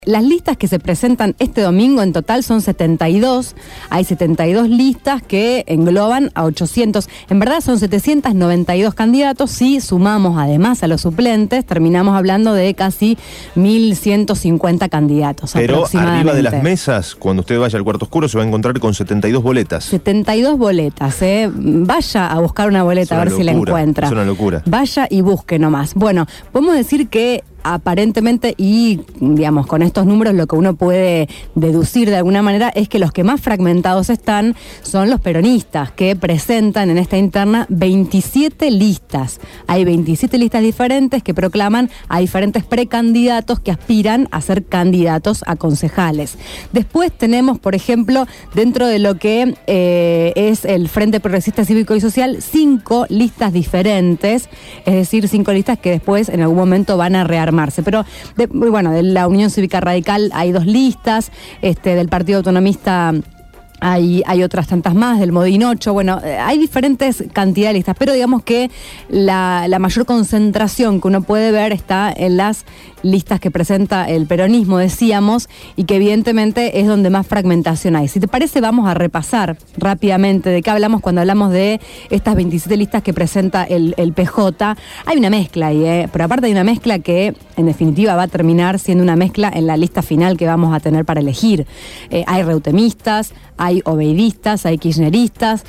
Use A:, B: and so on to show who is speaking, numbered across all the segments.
A: Las listas que se presentan este domingo en total son 72. Hay 72 listas que engloban a 800. En verdad son 792 candidatos. Si sumamos además a los suplentes, terminamos hablando de casi 1.150 candidatos.
B: Pero arriba de las mesas, cuando usted vaya al cuarto oscuro, se va a encontrar con 72 boletas.
A: 72 boletas, Vaya a buscar una boleta a ver si la encuentra.
B: Es una locura.
A: Vaya y busque nomás. Bueno, podemos decir que aparentemente, y digamos con estos números lo que uno puede deducir de alguna manera es que los que más fragmentados están son los peronistas, que presentan en esta interna 27 listas. Hay 27 listas diferentes que proclaman a diferentes precandidatos que aspiran a ser candidatos a concejales. Después tenemos, por ejemplo, dentro de lo que es el Frente Progresista Cívico y Social, 5 listas diferentes, es decir, 5 listas que después en algún momento van a rearmarse. Pero, de la Unión Cívica Radical hay 2 listas, del Partido Autonomista hay otras tantas más, del Modín 8, hay diferentes cantidades de listas, pero digamos que la mayor concentración que uno puede ver está en las listas que presenta el peronismo, decíamos, y que evidentemente es donde más fragmentación hay. Si te parece, vamos a repasar rápidamente de qué hablamos cuando hablamos de estas 27 listas que presenta el PJ. Hay una mezcla ahí, pero aparte hay una mezcla que en definitiva va a terminar siendo una mezcla en la lista final que vamos a tener para elegir. Hay reutemistas, hay obeidistas, hay kirchneristas,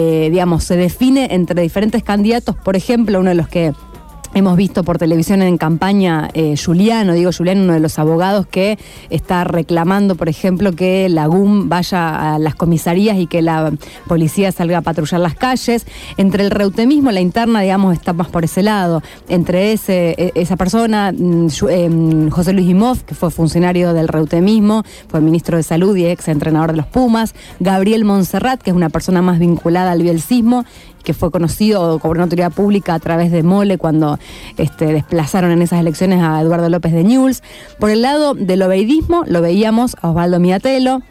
A: se define entre diferentes candidatos. Por ejemplo, uno de los que hemos visto por televisión en campaña, Juliano, uno de los abogados que está reclamando, por ejemplo, que la GUM vaya a las comisarías y que la policía salga a patrullar las calles. Entre el reutemismo, la interna, está más por ese lado. Entre esa persona, José Luis Imhoff, que fue funcionario del reutemismo, fue ministro de Salud y ex entrenador de los Pumas. Gabriel Montserrat, que es una persona más vinculada al bielcismo, que fue conocido como una autoridad pública a través de Mole cuando desplazaron en esas elecciones a Eduardo López de Newell's. Por el lado del obeidismo lo veíamos a Osvaldo Miatelo,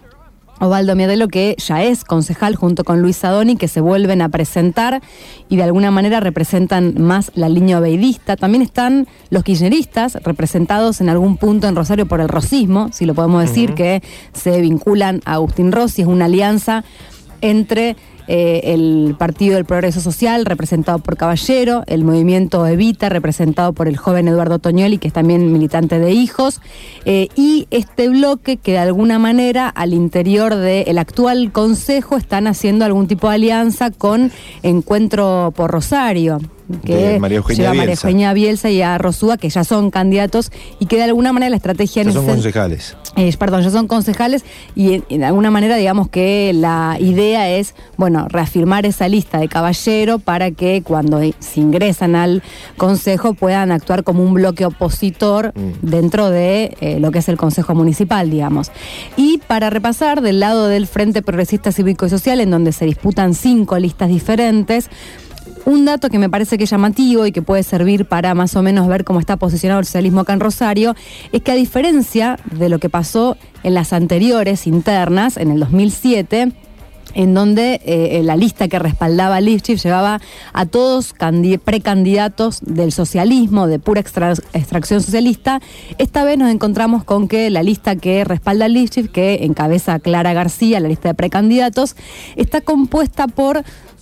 A: que ya es concejal junto con Luis Sadoni, que se vuelven a presentar y de alguna manera representan más la línea obeidista. También están los kirchneristas, representados en algún punto en Rosario por el rosismo, si lo podemos decir, que se vinculan a Agustín Rossi. Es una alianza entre el Partido del Progreso Social, representado por Caballero, el Movimiento Evita, representado por el joven Eduardo Toñoli, que es también militante de Hijos, y este bloque que de alguna manera al interior del actual Consejo están haciendo algún tipo de alianza con Encuentro por Rosario, que lleva a María Eugenia Bielsa y a Rosúa, que ya son candidatos y que de alguna manera la estrategia...
B: Ya son concejales.
A: Ya son concejales y de alguna manera digamos que la idea es, reafirmar esa lista de Caballero para que cuando se ingresan al Consejo puedan actuar como un bloque opositor dentro de lo que es el Consejo Municipal, digamos. Y para repasar, del lado del Frente Progresista Cívico y Social, en donde se disputan 5 listas diferentes, un dato que me parece que es llamativo y que puede servir para más o menos ver cómo está posicionado el socialismo acá en Rosario, es que a diferencia de lo que pasó en las anteriores internas, en el 2007, en donde la lista que respaldaba a Lifchitz llevaba a todos precandidatos del socialismo, de pura extracción socialista, esta vez nos encontramos con que la lista que respalda a Lifchitz, que encabeza Clara García, la lista de precandidatos, está compuesta por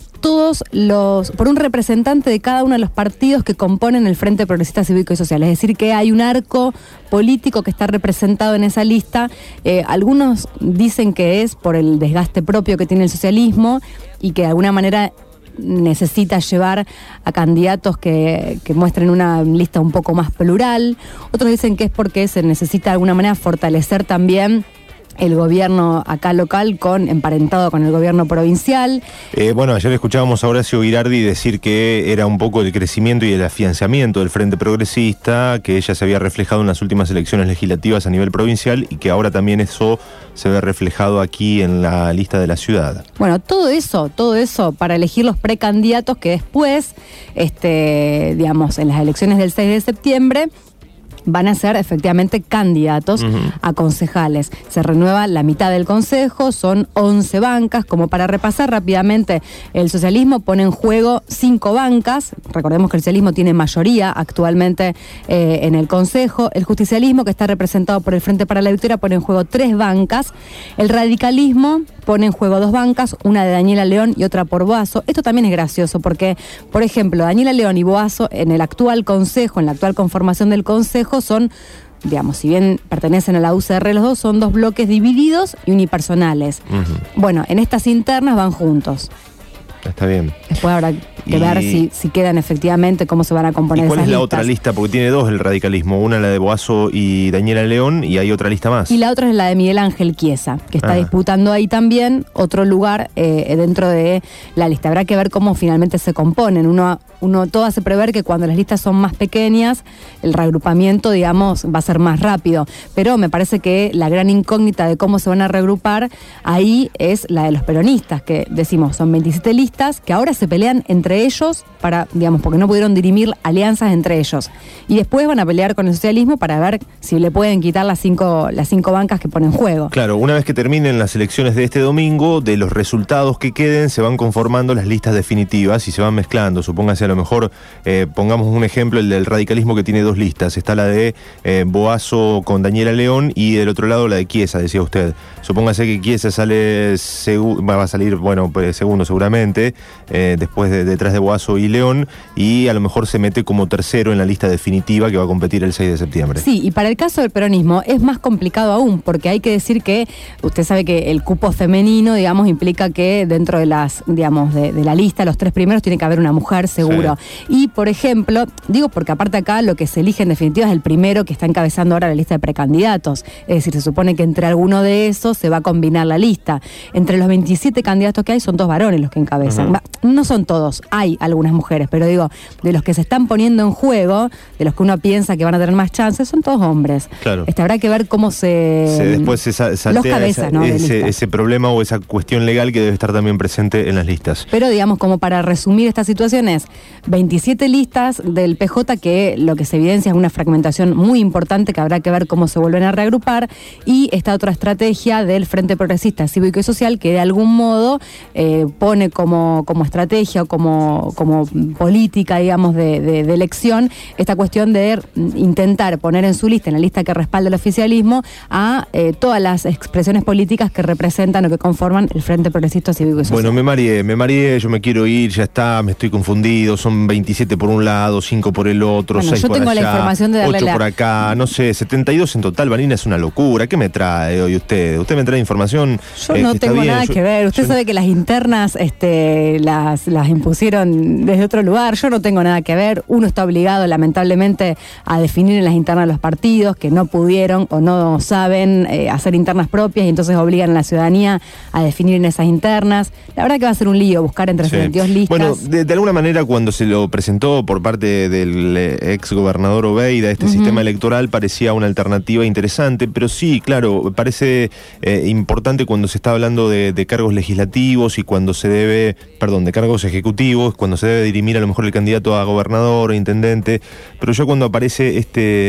A: un representante de cada uno de los partidos que componen el Frente Progresista Cívico y Social. Es decir, que hay un arco político que está representado en esa lista. Algunos dicen que es por el desgaste propio que tiene el socialismo y que de alguna manera necesita llevar a candidatos que muestren una lista un poco más plural. Otros dicen que es porque se necesita de alguna manera fortalecer también el gobierno acá local emparentado con el gobierno provincial.
B: Ayer escuchábamos a Horacio Girardi decir que era un poco el crecimiento y el afianzamiento del Frente Progresista, que ya se había reflejado en las últimas elecciones legislativas a nivel provincial y que ahora también eso se ve reflejado aquí en la lista de la ciudad. Todo
A: eso para elegir los precandidatos que después, en las elecciones del 6 de septiembre, van a ser efectivamente candidatos a concejales. Se renueva la mitad del consejo, son 11 bancas. Como para repasar rápidamente, el socialismo pone en juego 5 bancas. Recordemos que el socialismo tiene mayoría actualmente en el consejo. El justicialismo, que está representado por el Frente para la Victoria, pone en juego 3 bancas. El radicalismo pone en juego 2 bancas, una de Daniela León y otra por Boazo. Esto también es gracioso porque, por ejemplo, Daniela León y Boazo en el actual consejo, en la actual conformación del consejo, son, digamos, si bien pertenecen a la UCR los dos, son 2 bloques divididos y unipersonales. Bueno, en estas internas van juntos.
B: Está bien.
A: Después habrá que ver si quedan efectivamente, cómo se van a componer esas listas.
B: ¿Y cuál es la otra lista? Porque tiene 2 el radicalismo. Una la de Boazo y Daniela León, y hay otra lista más.
A: Y la otra es la de Miguel Ángel Chiesa, que está disputando ahí también otro lugar dentro de la lista. Habrá que ver cómo finalmente se componen. Todo hace prever que cuando las listas son más pequeñas, el reagrupamiento, digamos, va a ser más rápido. Pero me parece que la gran incógnita de cómo se van a reagrupar ahí es la de los peronistas, que decimos, son 27 listas que ahora se pelean entre ellos para, digamos, porque no pudieron dirimir alianzas entre ellos. Y después van a pelear con el socialismo para ver si le pueden quitar las cinco bancas que ponen en juego.
B: Claro, una vez que terminen las elecciones de este domingo, de los resultados que queden, se van conformando las listas definitivas y se van mezclando. Supóngase, a lo mejor, pongamos un ejemplo, el del radicalismo, que tiene 2 listas. Está la de Boazo con Daniela León y del otro lado la de Chiesa, decía usted. Supóngase que Chiesa va a salir, bueno, pues, segundo seguramente, después detrás de Boazo y León, y a lo mejor se mete como tercero en la lista definitiva que va a competir el 6 de septiembre.
A: Sí, y para el caso del peronismo es más complicado aún, porque hay que decir que usted sabe que el cupo femenino, digamos, implica que dentro de las, digamos, de la lista, los 3 primeros, tiene que haber una mujer seguro. Sí. Y, por ejemplo, digo porque aparte acá lo que se elige en definitiva es el primero que está encabezando ahora la lista de precandidatos. Es decir, se supone que entre alguno de esos se va a combinar la lista. Entre los 27 candidatos que hay, son 2 varones los que encabezan. No son todos, hay algunas mujeres, pero digo, de los que se están poniendo en juego, de los que uno piensa que van a tener más chances, son todos hombres.
B: Claro.
A: Habrá que ver cómo
B: después se saltea
A: los cabezas, ¿no?
B: ese problema o esa cuestión legal que debe estar también presente en las listas.
A: Pero digamos, como para resumir esta situación, es 27 listas del PJ, que lo que se evidencia es una fragmentación muy importante que habrá que ver cómo se vuelven a reagrupar, y esta otra estrategia del Frente Progresista Cívico y Social, que de algún modo pone como estrategia o como política, digamos, de elección, esta cuestión de intentar poner en su lista, en la lista que respalda el oficialismo, a todas las expresiones políticas que representan o que conforman el Frente Progresista Cívico y Social.
B: Bueno, me mareé, yo me quiero ir, ya está, me estoy confundido, son 27 por un lado, 5 por el otro,
A: bueno,
B: 6 por allá,
A: yo tengo la información de darle
B: 8 por acá, no sé, 72 en total. Vanina, es una locura. ¿Qué me trae hoy usted? ¿Usted me trae información?
A: Yo no tengo nada que ver. Usted sabe que las internas las impusieron desde otro lugar. Yo no tengo nada que ver. Uno está obligado, lamentablemente, a definir en las internas los partidos que no pudieron o no saben hacer internas propias, y entonces obligan a la ciudadanía a definir en esas internas. La verdad que va a ser un lío buscar entre 72 listas.
B: Bueno, de alguna manera, cuando se lo presentó por parte del ex gobernador Obeida, este sistema electoral parecía una alternativa interesante, pero sí, claro, parece importante cuando se está hablando de cargos legislativos y cuando se debe, de cargos ejecutivos, cuando se debe dirimir a lo mejor el candidato a gobernador o intendente, pero ya cuando aparece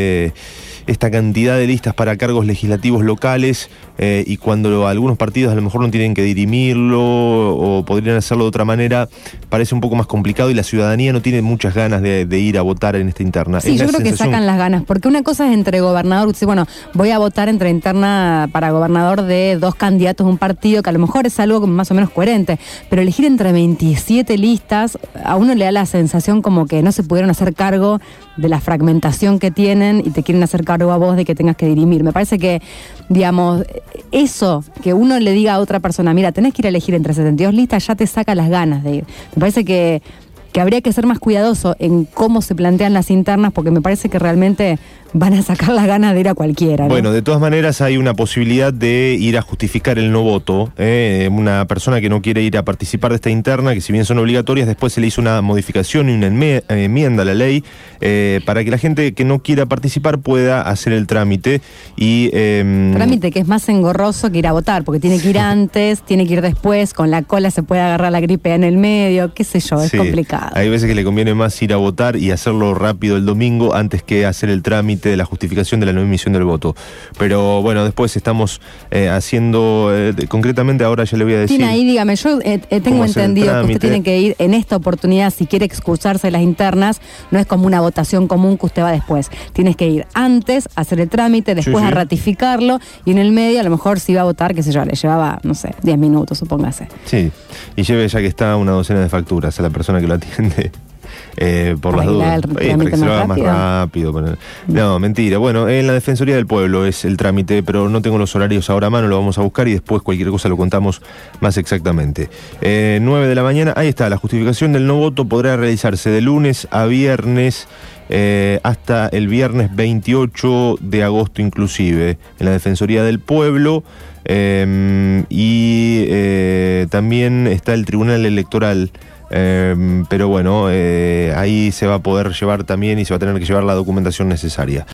B: esta cantidad de listas para cargos legislativos locales, y cuando algunos partidos a lo mejor no tienen que dirimirlo o podrían hacerlo de otra manera, parece un poco más complicado y la ciudadanía no tiene muchas ganas de ir a votar en esta interna.
A: Sí, yo creo que sacan las ganas, porque una cosa es entre gobernador, usted dice, bueno, voy a votar entre interna para gobernador de 2 candidatos de un partido, que a lo mejor es algo más o menos coherente, pero elegir entre 27 listas, a uno le da la sensación como que no se pudieron hacer cargo de la fragmentación que tienen y te quieren hacer cargo a vos de que tengas que dirimir. Me parece que, digamos, eso, que uno le diga a otra persona, mira, tenés que ir a elegir entre 72 listas, ya te saca las ganas de ir. Me parece que habría que ser más cuidadoso en cómo se plantean las internas, porque me parece que realmente van a sacar las ganas de ir a cualquiera, ¿no?
B: Bueno, de todas maneras hay una posibilidad de ir a justificar el no voto. Una persona que no quiere ir a participar de esta interna, que si bien son obligatorias, después se le hizo una modificación y una enmienda a la ley para que la gente que no quiera participar pueda hacer el trámite.
A: Trámite que es más engorroso que ir a votar, porque tiene que ir antes, tiene que ir después, con la cola se puede agarrar la gripe en el medio, qué sé yo, es complicado. complicado.
B: Hay veces que le conviene más ir a votar y hacerlo rápido el domingo antes que hacer el trámite de la justificación de la no emisión del voto. Pero bueno, después estamos haciendo, concretamente ahora ya le voy a decir.
A: Tina, ahí dígame, yo tengo entendido que usted tiene que ir en esta oportunidad, si quiere excursarse de las internas, no es como una votación común que usted va después. Tienes que ir antes a hacer el trámite, después a ratificarlo, y en el medio a lo mejor si iba a votar, qué sé yo, le llevaba, no sé, 10 minutos, supóngase.
B: Sí, y lleve ya que está una docena de facturas a la persona que lo atiende. Por las dudas, para que se lo haga más rápido. No, mentira. Bueno, en la Defensoría del Pueblo es el trámite, pero no tengo los horarios ahora a mano, lo vamos a buscar y después cualquier cosa lo contamos más exactamente. 9 de la mañana, ahí está, la justificación del no voto podrá realizarse de lunes a viernes, hasta el viernes 28 de agosto inclusive, en la Defensoría del Pueblo. También está el Tribunal Electoral. Pero bueno, ahí se va a poder llevar también y se va a tener que llevar la documentación necesaria.